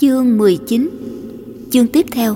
Chương 19. Chương tiếp theo.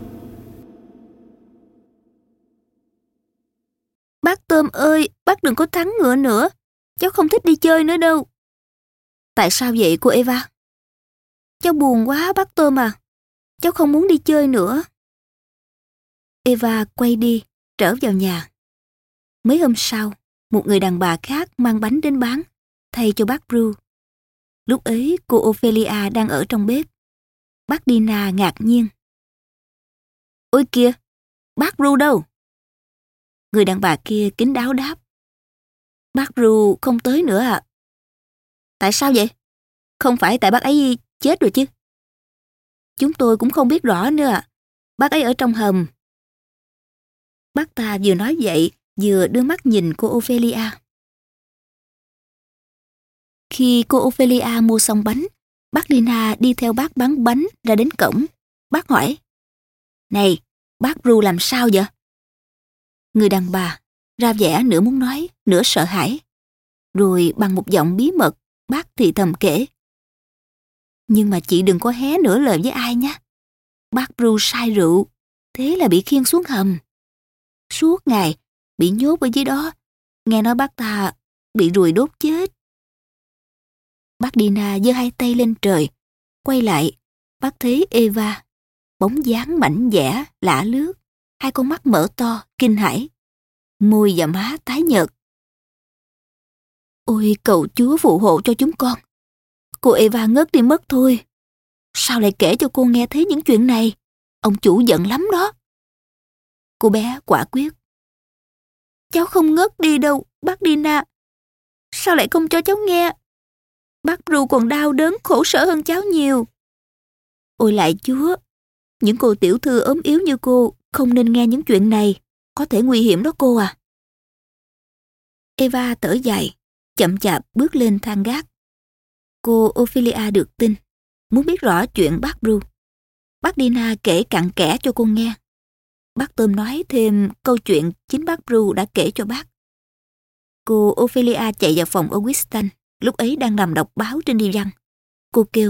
Bác Tôm ơi, bác đừng có thắng ngựa nữa. Cháu không thích đi chơi nữa đâu. Tại sao vậy cô Eva? Cháu buồn quá bác Tôm à. Cháu không muốn đi chơi nữa. Eva quay đi, trở vào nhà. Mấy hôm sau, một người đàn bà khác mang bánh đến bán, thay cho bác Bruce. Lúc ấy cô Ophelia đang ở trong bếp. Bác Dina ngạc nhiên. Ôi kìa, bác Bruce đâu? Người đàn bà kia kín đáo đáp. Bác Bruce không tới nữa à? Tại sao vậy? Không phải tại bác ấy chết rồi chứ? Chúng tôi cũng không biết rõ nữa à. Bác ấy ở trong hầm. Bác ta vừa nói vậy, vừa đưa mắt nhìn cô Ophelia. Khi cô Ophelia mua xong bánh, bác Dina đi theo bác bán bánh ra đến cổng. Bác hỏi, này, bác Bruce làm sao vậy? Người đàn bà ra vẻ nửa muốn nói, nửa sợ hãi. Rồi bằng một giọng bí mật, bác thì thầm kể. Nhưng mà chị đừng có hé nửa lời với ai nhé. Bác Bruce say rượu, thế là bị khiêng xuống hầm. Suốt ngày, bị nhốt ở dưới đó. Nghe nói bác ta bị ruồi đốt chết. Bác Dina giơ hai tay lên trời, quay lại, bác thấy Eva, bóng dáng mảnh dẻ, lả lướt, hai con mắt mở to, kinh hãi, môi và má tái nhợt. Ôi cầu Chúa phù hộ cho chúng con. Cô Eva ngất đi mất thôi. Sao lại kể cho cô nghe thấy những chuyện này? Ông chủ giận lắm đó. Cô bé quả quyết. Cháu không ngất đi đâu, bác Dina. Sao lại không cho cháu nghe? Bác Bruce còn đau đớn khổ sở hơn cháu nhiều. Ôi lạy Chúa, những cô tiểu thư ốm yếu như cô không nên nghe những chuyện này. Có thể nguy hiểm đó cô à. Eva thở dài, chậm chạp bước lên thang gác. Cô Ophelia được tin, muốn biết rõ chuyện bác Bruce. Bác Dina kể cặn kẽ cho cô nghe. Bác Tôm nói thêm câu chuyện chính bác Bruce đã kể cho bác. Cô Ophelia chạy vào phòng Augustin, lúc ấy đang nằm đọc báo trên đi văn. Cô kêu,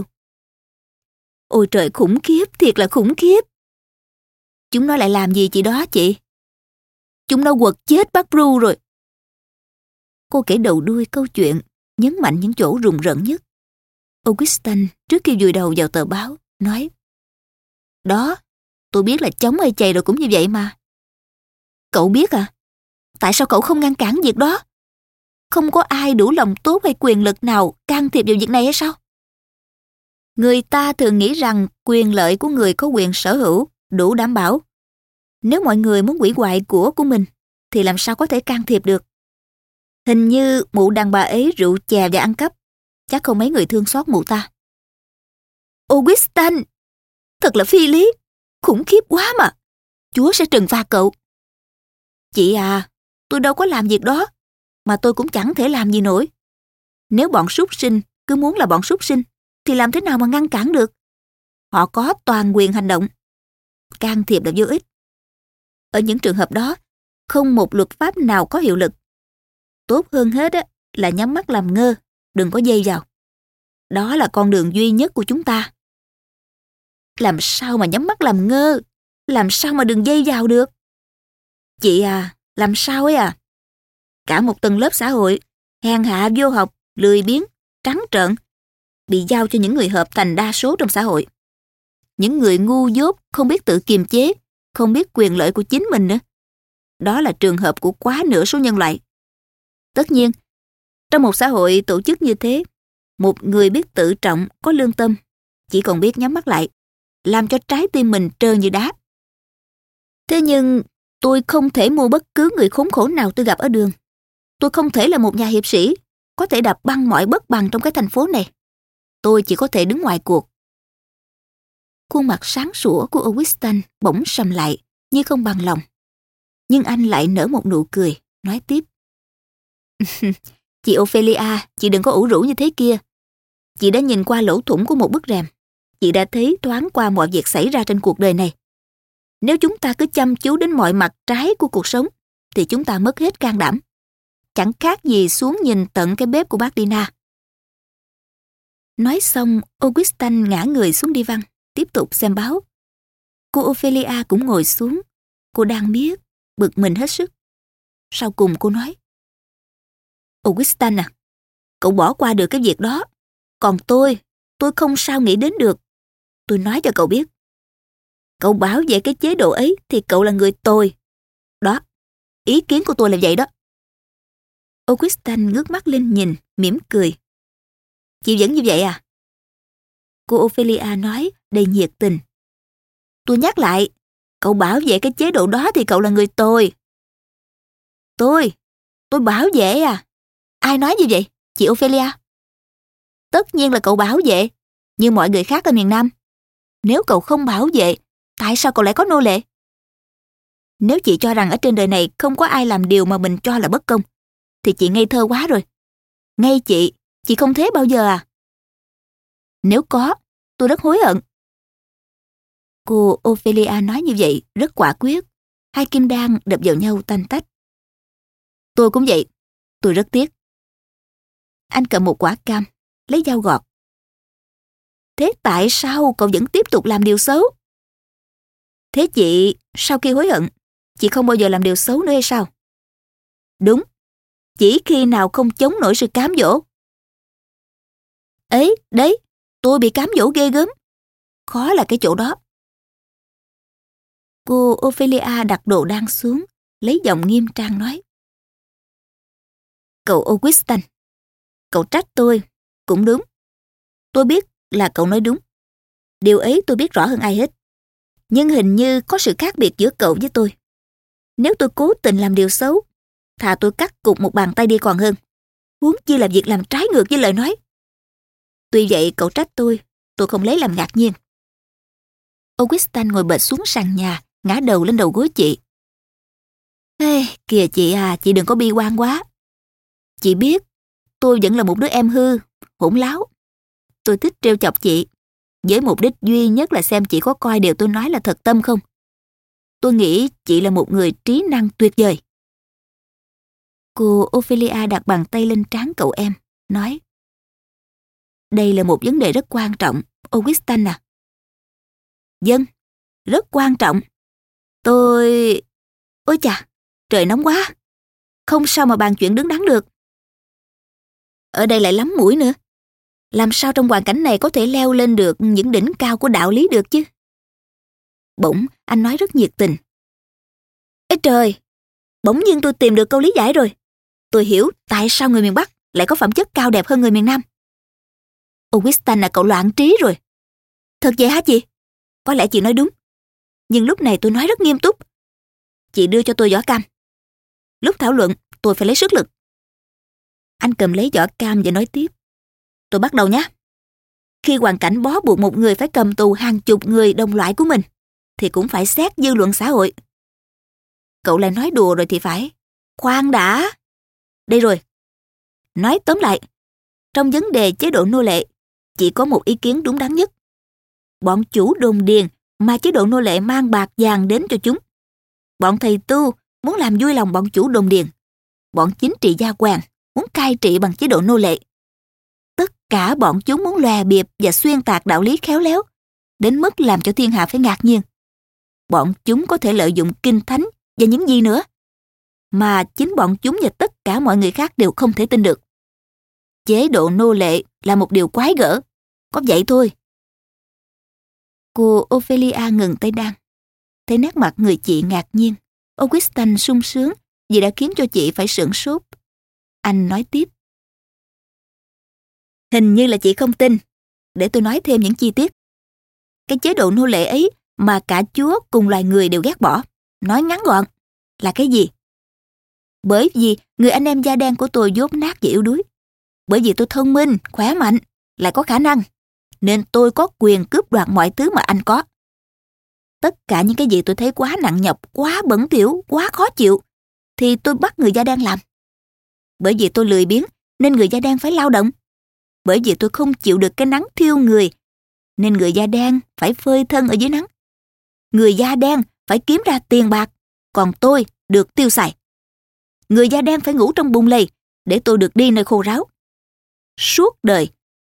ôi trời khủng khiếp, thiệt là khủng khiếp. Chúng nó lại làm gì chị đó chị? Chúng nó quật chết bác Bruce rồi. Cô kể đầu đuôi câu chuyện, nhấn mạnh những chỗ rùng rợn nhất. Augustin trước khi vùi đầu vào tờ báo, nói, đó, tôi biết là chống hay chày rồi cũng như vậy mà. Cậu biết à? Tại sao cậu không ngăn cản việc đó? Không có ai đủ lòng tốt hay quyền lực nào can thiệp vào việc này hay sao? Người ta thường nghĩ rằng quyền lợi của người có quyền sở hữu đủ đảm bảo. Nếu mọi người muốn hủy hoại của mình, thì làm sao có thể can thiệp được? Hình như mụ đàn bà ấy rượu chè và ăn cắp. Chắc không mấy người thương xót mụ ta. Augustin, thật là phi lý, khủng khiếp quá mà. Chúa sẽ trừng phạt cậu. Chị à, tôi đâu có làm việc đó, mà tôi cũng chẳng thể làm gì nổi. Nếu bọn súc sinh cứ muốn là bọn súc sinh, thì làm thế nào mà ngăn cản được? Họ có toàn quyền hành động. Can thiệp là vô ích. Ở những trường hợp đó, không một luật pháp nào có hiệu lực. Tốt hơn hết là nhắm mắt làm ngơ, đừng có dây vào. Đó là con đường duy nhất của chúng ta. Làm sao mà nhắm mắt làm ngơ? Làm sao mà đừng dây vào được? Chị à, làm sao ấy à? Cả một tầng lớp xã hội, hèn hạ vô học, lười biếng, trắng trợn, bị giao cho những người hợp thành đa số trong xã hội. Những người ngu dốt, không biết tự kiềm chế, không biết quyền lợi của chính mình nữa. Đó là trường hợp của quá nửa số nhân loại. Tất nhiên, trong một xã hội tổ chức như thế, một người biết tự trọng, có lương tâm, chỉ còn biết nhắm mắt lại, làm cho trái tim mình trơn như đá. Thế nhưng, tôi không thể mua bất cứ người khốn khổ nào tôi gặp ở đường. Tôi không thể là một nhà hiệp sĩ, có thể đập băng mọi bất bằng trong cái thành phố này. Tôi chỉ có thể đứng ngoài cuộc. Khuôn mặt sáng sủa của Augustin bỗng sầm lại, như không bằng lòng. Nhưng anh lại nở một nụ cười, nói tiếp. Chị Ophelia, chị đừng có ủ rũ như thế kia. Chị đã nhìn qua lỗ thủng của một bức rèm. Chị đã thấy thoáng qua mọi việc xảy ra trên cuộc đời này. Nếu chúng ta cứ chăm chú đến mọi mặt trái của cuộc sống, thì chúng ta mất hết can đảm. Chẳng khác gì xuống nhìn tận cái bếp của bác Dina. Nói xong, Augustin ngã người xuống đi văn, tiếp tục xem báo. Cô Ophelia cũng ngồi xuống. Cô đang biết, bực mình hết sức. Sau cùng cô nói: Augustin à, cậu bỏ qua được cái việc đó. Còn tôi không sao nghĩ đến được. Tôi nói cho cậu biết, cậu bảo vệ cái chế độ ấy thì cậu là người tồi. Đó, ý kiến của tôi là vậy đó. Augustin ngước mắt lên nhìn, mỉm cười. Chị vẫn như vậy à? Cô Ophelia nói đầy nhiệt tình. Tôi nhắc lại, cậu bảo vệ cái chế độ đó thì cậu là người tồi. Tôi bảo vệ à? Ai nói như vậy, chị Ophelia? Tất nhiên là cậu bảo vệ, như mọi người khác ở miền Nam. Nếu cậu không bảo vệ, tại sao cậu lại có nô lệ? Nếu chị cho rằng ở trên đời này không có ai làm điều mà mình cho là bất công, thì chị ngây thơ quá rồi. Ngay chị không thế bao giờ à? Nếu có, tôi rất hối hận. Cô Ophelia nói như vậy rất quả quyết. Hai kim đan đập vào nhau tanh tách. Tôi cũng vậy, tôi rất tiếc. Anh cầm một quả cam, lấy dao gọt. Thế tại sao cậu vẫn tiếp tục làm điều xấu? Thế chị, sau khi hối hận, chị không bao giờ làm điều xấu nữa hay sao? Đúng, chỉ khi nào không chống nổi sự cám dỗ. Ấy, đấy, tôi bị cám dỗ ghê gớm. Khó là cái chỗ đó. Cô Ophelia đặt đồ đan xuống, lấy giọng nghiêm trang nói. Cậu Augustin, cậu trách tôi, cũng đúng. Tôi biết là cậu nói đúng. Điều ấy tôi biết rõ hơn ai hết. Nhưng hình như có sự khác biệt giữa cậu với tôi. Nếu tôi cố tình làm điều xấu, thà tôi cắt cụt một bàn tay đi còn hơn. Huống chi là việc làm trái ngược với lời nói. Tuy vậy cậu trách tôi không lấy làm ngạc nhiên. Augustin ngồi bệt xuống sàn nhà, ngã đầu lên đầu gối chị. Ê, kìa chị à, chị đừng có bi quan quá. Chị biết, tôi vẫn là một đứa em hư, hỗn láo. Tôi thích trêu chọc chị, với mục đích duy nhất là xem chị có coi điều tôi nói là thật tâm không. Tôi nghĩ chị là một người trí năng tuyệt vời. Cô Ophelia đặt bàn tay lên trán cậu em, nói. Đây là một vấn đề rất quan trọng, Augustin à. Vâng, rất quan trọng. Ôi chà, trời nóng quá. Không sao mà bàn chuyện đứng đắn được. Ở đây lại lắm mũi nữa. Làm sao trong hoàn cảnh này có thể leo lên được những đỉnh cao của đạo lý được chứ? Bỗng, anh nói rất nhiệt tình. Ê trời, bỗng nhiên tôi tìm được câu lý giải rồi. Tôi hiểu tại sao người miền Bắc lại có phẩm chất cao đẹp hơn người miền Nam. Augustin là cậu loạn trí rồi. Thật vậy hả chị? Có lẽ chị nói đúng. Nhưng lúc này tôi nói rất nghiêm túc. Chị đưa cho tôi vỏ cam. Lúc thảo luận, tôi phải lấy sức lực. Anh cầm lấy vỏ cam và nói tiếp. Tôi bắt đầu nhé. Khi hoàn cảnh bó buộc một người phải cầm tù hàng chục người đồng loại của mình, thì cũng phải xét dư luận xã hội. Cậu lại nói đùa rồi thì phải. Khoan đã. Đây rồi. Nói tóm lại, trong vấn đề chế độ nô lệ, chỉ có một ý kiến đúng đắn nhất. Bọn chủ đồn điền mà chế độ nô lệ mang bạc vàng đến cho chúng. Bọn thầy tu muốn làm vui lòng bọn chủ đồn điền. Bọn chính trị gia quan muốn cai trị bằng chế độ nô lệ. Tất cả bọn chúng muốn lòe bịp và xuyên tạc đạo lý khéo léo, đến mức làm cho thiên hạ phải ngạc nhiên. Bọn chúng có thể lợi dụng kinh thánh và những gì nữa, mà chính bọn chúng và tất cả mọi người khác đều không thể tin được. Chế độ nô lệ là một điều quái gở, có vậy thôi. Cô Ophelia ngừng tay đan. Thấy nét mặt người chị ngạc nhiên, Augustin sung sướng vì đã khiến cho chị phải sửng sốt. Anh nói tiếp. Hình như là chị không tin. Để tôi nói thêm những chi tiết. Cái chế độ nô lệ ấy mà cả Chúa cùng loài người đều ghét bỏ, nói ngắn gọn, là cái gì? Bởi vì người anh em da đen của tôi dốt nát và yếu đuối. Bởi vì tôi thông minh, khỏe mạnh, lại có khả năng, nên tôi có quyền cướp đoạt mọi thứ mà anh có. Tất cả những cái gì tôi thấy quá nặng nhọc, quá bẩn thỉu, quá khó chịu, thì tôi bắt người da đen làm. Bởi vì tôi lười biếng, nên người da đen phải lao động. Bởi vì tôi không chịu được cái nắng thiêu người, nên người da đen phải phơi thân ở dưới nắng. Người da đen phải kiếm ra tiền bạc, còn tôi được tiêu xài. Người da đen phải ngủ trong bùn lầy, để tôi được đi nơi khô ráo. Suốt đời,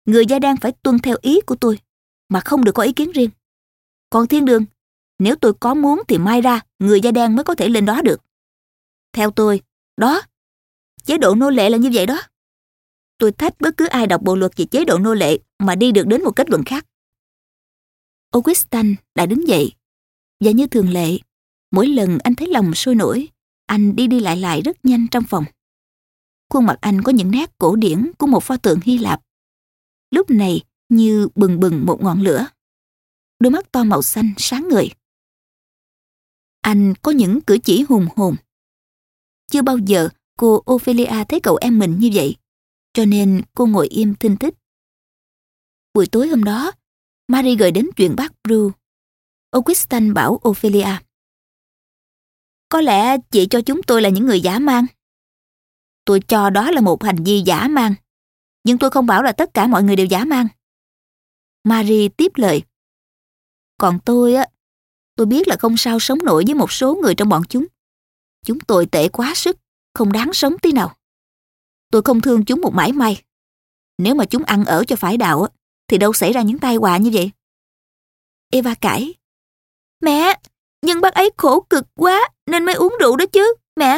người da đen phải tuân theo ý của tôi, mà không được có ý kiến riêng. Còn thiên đường, nếu tôi có muốn thì mai ra người da đen mới có thể lên đó được. Theo tôi, đó, chế độ nô lệ là như vậy đó. Tôi thách bất cứ ai đọc bộ luật về chế độ nô lệ mà đi được đến một kết luận khác. Augustin đã đứng dậy, và như thường lệ, mỗi lần anh thấy lòng sôi nổi, anh đi đi lại lại rất nhanh trong phòng. Khuôn mặt anh có những nét cổ điển của một pho tượng Hy Lạp, lúc này như bừng bừng một ngọn lửa. Đôi mắt to màu xanh sáng ngời. Anh có những cử chỉ hùng hồn. Chưa bao giờ cô Ophelia thấy cậu em mình như vậy, cho nên cô ngồi im thinh thích. Buổi tối hôm đó, Marie gợi đến chuyện bác Bru. Augustin bảo Ophelia: có lẽ chị cho chúng tôi là những người dã man. Tôi cho đó là một hành vi dã man, nhưng tôi không bảo là tất cả mọi người đều dã man. Marie tiếp lời: còn tôi tôi biết là không sao sống nổi với một số người trong bọn chúng. Chúng tồi tệ quá sức, không đáng sống tí nào. Tôi không thương chúng một mảy may. Nếu mà chúng ăn ở cho phải đạo thì đâu xảy ra những tai họa như vậy. Eva cãi: mẹ, nhưng bác ấy khổ cực quá nên mới uống rượu đó chứ, mẹ.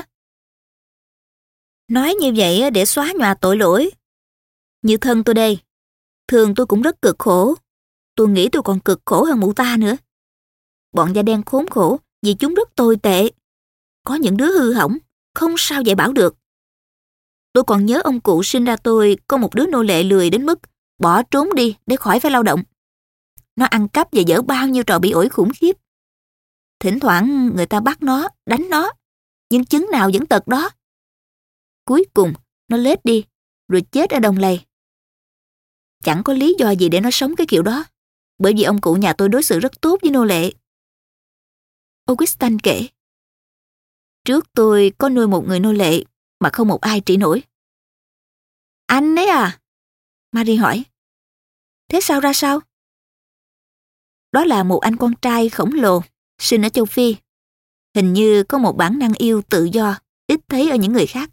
Nói như vậy để xóa nhòa tội lỗi. Như thân tôi đây, thường tôi cũng rất cực khổ. Tôi nghĩ tôi còn cực khổ hơn mụ ta nữa. Bọn da đen khốn khổ vì chúng rất tồi tệ. Có những đứa hư hỏng, không sao dạy bảo được. Tôi còn nhớ ông cụ sinh ra tôi có một đứa nô lệ lười đến mức bỏ trốn đi để khỏi phải lao động. Nó ăn cắp và dở bao nhiêu trò bị ổi khủng khiếp. Thỉnh thoảng người ta bắt nó, đánh nó, nhưng chứng nào vẫn tật đó. Cuối cùng nó lết đi, rồi chết ở đồng lầy. Chẳng có lý do gì để nó sống cái kiểu đó, bởi vì ông cụ nhà tôi đối xử rất tốt với nô lệ. Augustin kể: trước tôi có nuôi một người nô lệ mà không một ai trị nổi. Anh ấy à? Marie hỏi. Thế sao ra sao? Đó là một anh con trai khổng lồ, sinh ở châu Phi. Hình như có một bản năng yêu tự do, ít thấy ở những người khác.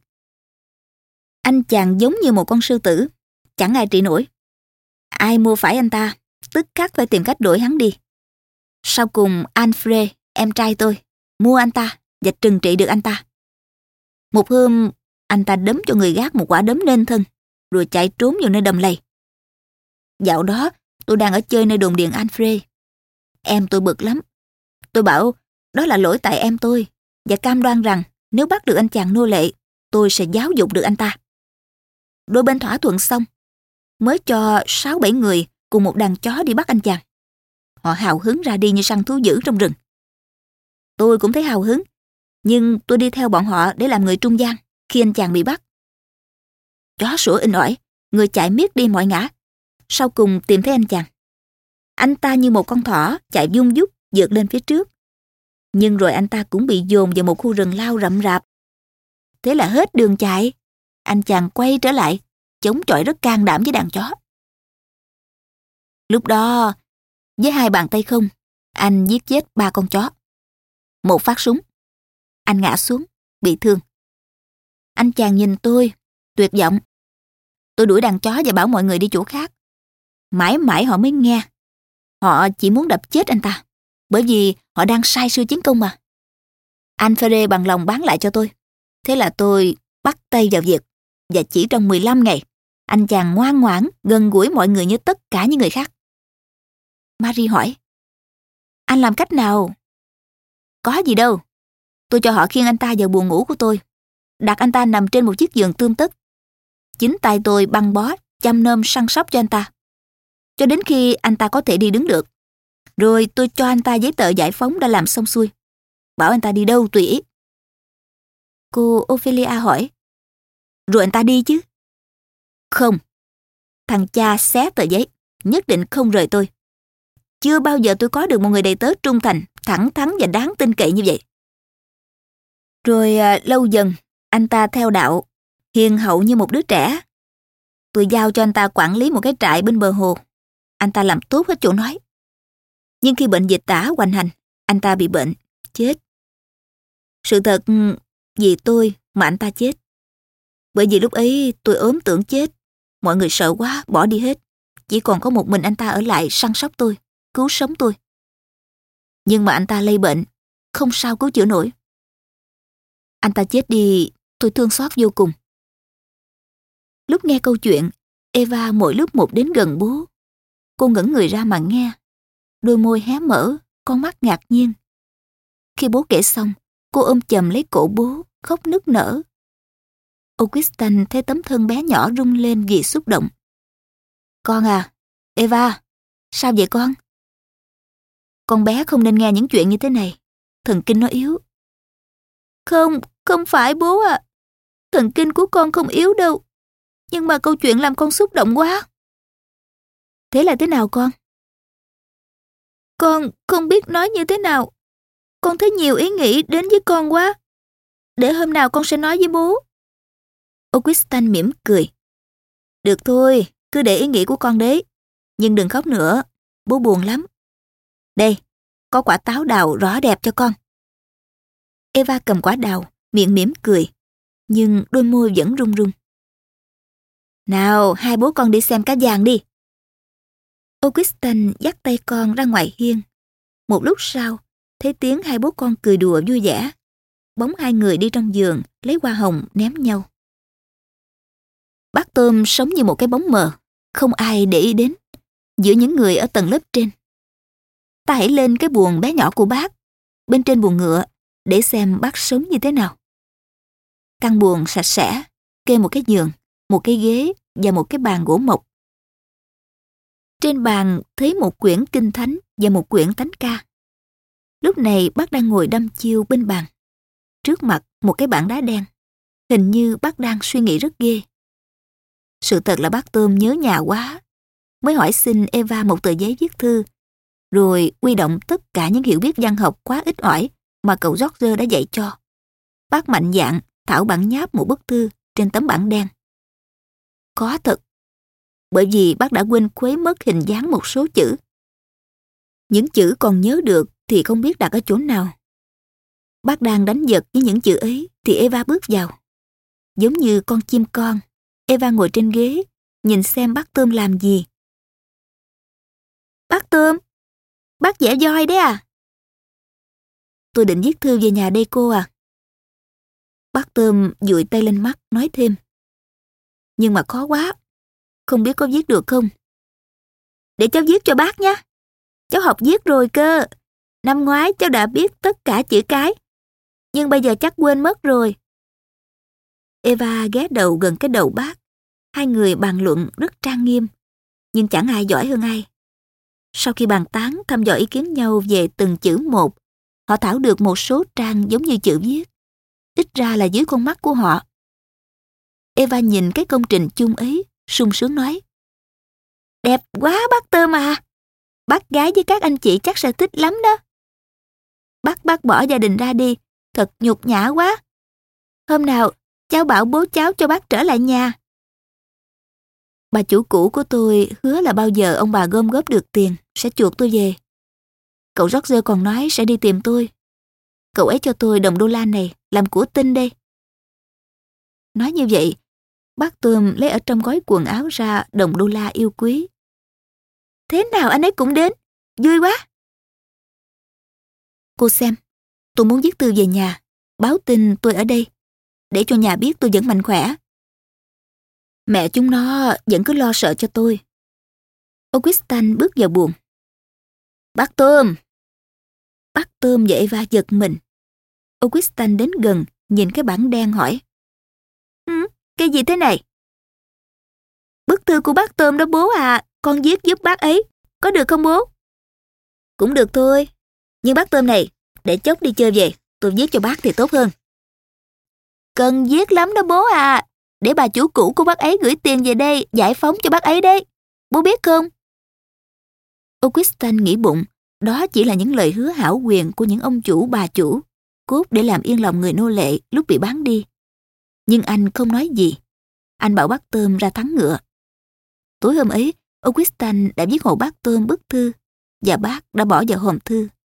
Anh chàng giống như một con sư tử, chẳng ai trị nổi. Ai mua phải anh ta, tức khắc phải tìm cách đuổi hắn đi. Sau cùng Alfred, em trai tôi, mua anh ta và trừng trị được anh ta. Một hôm, anh ta đấm cho người gác một quả đấm nên thân, rồi chạy trốn vào nơi đầm lầy. Dạo đó, tôi đang ở chơi nơi đồn điện Alfred. Em tôi bực lắm. Tôi bảo đó là lỗi tại em tôi, và cam đoan rằng nếu bắt được anh chàng nô lệ, tôi sẽ giáo dục được anh ta. Đôi bên thỏa thuận xong, mới cho 6-7 người cùng một đàn chó đi bắt anh chàng. Họ hào hứng ra đi như săn thú dữ trong rừng. Tôi cũng thấy hào hứng, nhưng tôi đi theo bọn họ để làm người trung gian khi anh chàng bị bắt. Chó sủa inh ỏi, người chạy miết đi mọi ngã. Sau cùng tìm thấy anh chàng. Anh ta như một con thỏ chạy vung vút vượt lên phía trước. Nhưng rồi anh ta cũng bị dồn vào một khu rừng lao rậm rạp. Thế là hết đường chạy. Anh chàng quay trở lại, chống chọi rất can đảm với đàn chó. Lúc đó, với 2 bàn tay không, anh giết chết 3 con chó. Một phát súng, anh ngã xuống, bị thương. Anh chàng nhìn tôi, tuyệt vọng. Tôi đuổi đàn chó và bảo mọi người đi chỗ khác. Mãi mãi họ mới nghe. Họ chỉ muốn đập chết anh ta, bởi vì họ đang sai sư chiến công mà. Alfred bằng lòng bán lại cho tôi. Thế là tôi bắt tay vào việc, và chỉ trong 15 ngày, anh chàng ngoan ngoãn, gần gũi mọi người như tất cả những người khác. Marie hỏi: anh làm cách nào? Có gì đâu. Tôi cho họ khiêng anh ta vào buồng ngủ của tôi, đặt anh ta nằm trên một chiếc giường tươm tất. Chính tay tôi băng bó, chăm nom săn sóc cho anh ta, cho đến khi anh ta có thể đi đứng được. Rồi tôi cho anh ta giấy tờ giải phóng đã làm xong xuôi, bảo anh ta đi đâu tùy ý. Cô Ophelia hỏi: rồi anh ta đi chứ? Không. Thằng cha xé tờ giấy, nhất định không rời tôi. Chưa bao giờ tôi có được một người đầy tớ trung thành, thẳng thắn và đáng tin cậy như vậy. Rồi lâu dần, anh ta theo đạo, hiền hậu như một đứa trẻ. Tôi giao cho anh ta quản lý một cái trại bên bờ hồ. Anh ta làm tốt hết chỗ nói. Nhưng khi bệnh dịch tả hoành hành, anh ta bị bệnh, chết. Sự thật, vì tôi mà anh ta chết. Bởi vì lúc ấy tôi ốm tưởng chết, mọi người sợ quá bỏ đi hết. chỉ còn có một mình anh ta ở lại săn sóc tôi, cứu sống tôi. Nhưng mà anh ta lây bệnh, không sao cứu chữa nổi. Anh ta chết đi, tôi thương xót vô cùng. Lúc nghe câu chuyện, Eva mỗi lúc một đến gần bố. Cô ngẩng người ra mà nghe, đôi môi hé mở, con mắt ngạc nhiên. Khi bố kể xong, cô ôm chầm lấy cổ bố, khóc nức nở. Augustin thấy tấm thân bé nhỏ rung lên vì xúc động. Con à, Eva, sao vậy con? Con bé không nên nghe những chuyện như thế này. Thần kinh nó yếu. Không phải bố ạ. Thần kinh của con không yếu đâu. Nhưng mà câu chuyện làm con xúc động quá. Thế là thế nào con? Con không biết nói như thế nào. Con thấy nhiều ý nghĩ đến với con quá. Để hôm nào con sẽ nói với bố. Augustin mỉm cười. Được thôi, cứ để ý nghĩ của con đấy. Nhưng đừng khóc nữa, bố buồn lắm. Đây, có quả táo đào rõ đẹp cho con. Eva cầm quả đào, miệng mỉm cười. Nhưng đôi môi vẫn run run. Nào, hai bố con đi xem cá vàng đi. Augustin dắt tay con ra ngoài hiên. Một lúc sau, thấy tiếng hai bố con cười đùa vui vẻ. Bóng hai người đi trong giường, lấy hoa hồng ném nhau. Bác Tôm sống như một cái bóng mờ, không ai để ý đến, giữa những người ở tầng lớp trên. Ta hãy lên cái buồng bé nhỏ của bác, bên trên buồng ngựa, để xem bác sống như thế nào. Căn buồng sạch sẽ, kê một cái giường, một cái ghế và một cái bàn gỗ mộc. Trên bàn thấy một quyển kinh thánh và một quyển thánh ca. Lúc này bác đang ngồi đăm chiêu bên bàn. Trước mặt một cái bảng đá đen. Hình như bác đang suy nghĩ rất ghê. Sự thật là bác Tôm nhớ nhà quá. Mới hỏi xin Eva một tờ giấy viết thư. Rồi huy động tất cả những hiểu biết văn học quá ít ỏi mà cậu George đã dạy cho. Bác mạnh dạn thảo bản nháp một bức thư trên tấm bảng đen. Có thật. Bởi vì bác đã quên khuấy mất hình dáng một số chữ. Những chữ còn nhớ được thì không biết đặt ở chỗ nào. Bác đang đánh giật với những chữ ấy thì Eva bước vào. Giống như con chim con, Eva ngồi trên ghế, nhìn xem bác Tôm làm gì. Bác Tôm, bác vẽ voi đấy à? Tôi định viết thư về nhà đây cô à. Bác Tôm dụi tay lên mắt nói thêm. Nhưng mà khó quá, không biết có viết được không? Để cháu viết cho bác nhé. Cháu học viết rồi cơ. Năm ngoái cháu đã biết tất cả chữ cái. Nhưng bây giờ chắc quên mất rồi. Eva ghé đầu gần cái đầu bác. Hai người bàn luận rất trang nghiêm. Nhưng chẳng ai giỏi hơn ai. Sau khi bàn tán thăm dò ý kiến nhau về từng chữ một, họ thảo được một số trang giống như chữ viết. Ít ra là dưới con mắt của họ. Eva nhìn cái công trình chung ấy, sung sướng nói. Đẹp quá bác Tôm à. Bác gái với các anh chị chắc sẽ thích lắm đó. Bác bỏ gia đình ra đi, thật nhục nhã quá. Hôm nào, cháu bảo bố cháu cho bác trở lại nhà. Bà chủ cũ của tôi hứa là bao giờ ông bà gom góp được tiền, sẽ chuộc tôi về. Cậu George còn nói sẽ đi tìm tôi. Cậu ấy cho tôi đồng đô la này, làm của tinh đây. Nói như vậy, bác Tôm lấy ở trong gói quần áo ra đồng đô la yêu quý. Thế nào anh ấy cũng đến, vui quá. Cô xem, tôi muốn viết thư về nhà, báo tin tôi ở đây, để cho nhà biết tôi vẫn mạnh khỏe. Mẹ chúng nó vẫn cứ lo sợ cho tôi. Augustin bước vào buồng. Bác Tôm! Bác Tôm và Eva giật mình. Augustin đến gần, nhìn cái bảng đen hỏi. Cái gì thế này? Bức thư của bác Tôm đó bố à, con viết giúp bác ấy, có được không bố? Cũng được thôi, nhưng bác Tôm này, để chốc đi chơi về, tôi viết cho bác thì tốt hơn. Cần viết lắm đó bố à, để bà chủ cũ của bác ấy gửi tiền về đây giải phóng cho bác ấy đấy, bố biết không? Augustin nghĩ bụng, đó chỉ là những lời hứa hão quyền của những ông chủ bà chủ, cốt để làm yên lòng người nô lệ lúc bị bán đi. Nhưng anh không nói gì. Anh bảo bác Tôm ra thắng ngựa. Tối hôm ấy, Augustin đã viết hộ bác Tôm bức thư và bác đã bỏ vào hòm thư.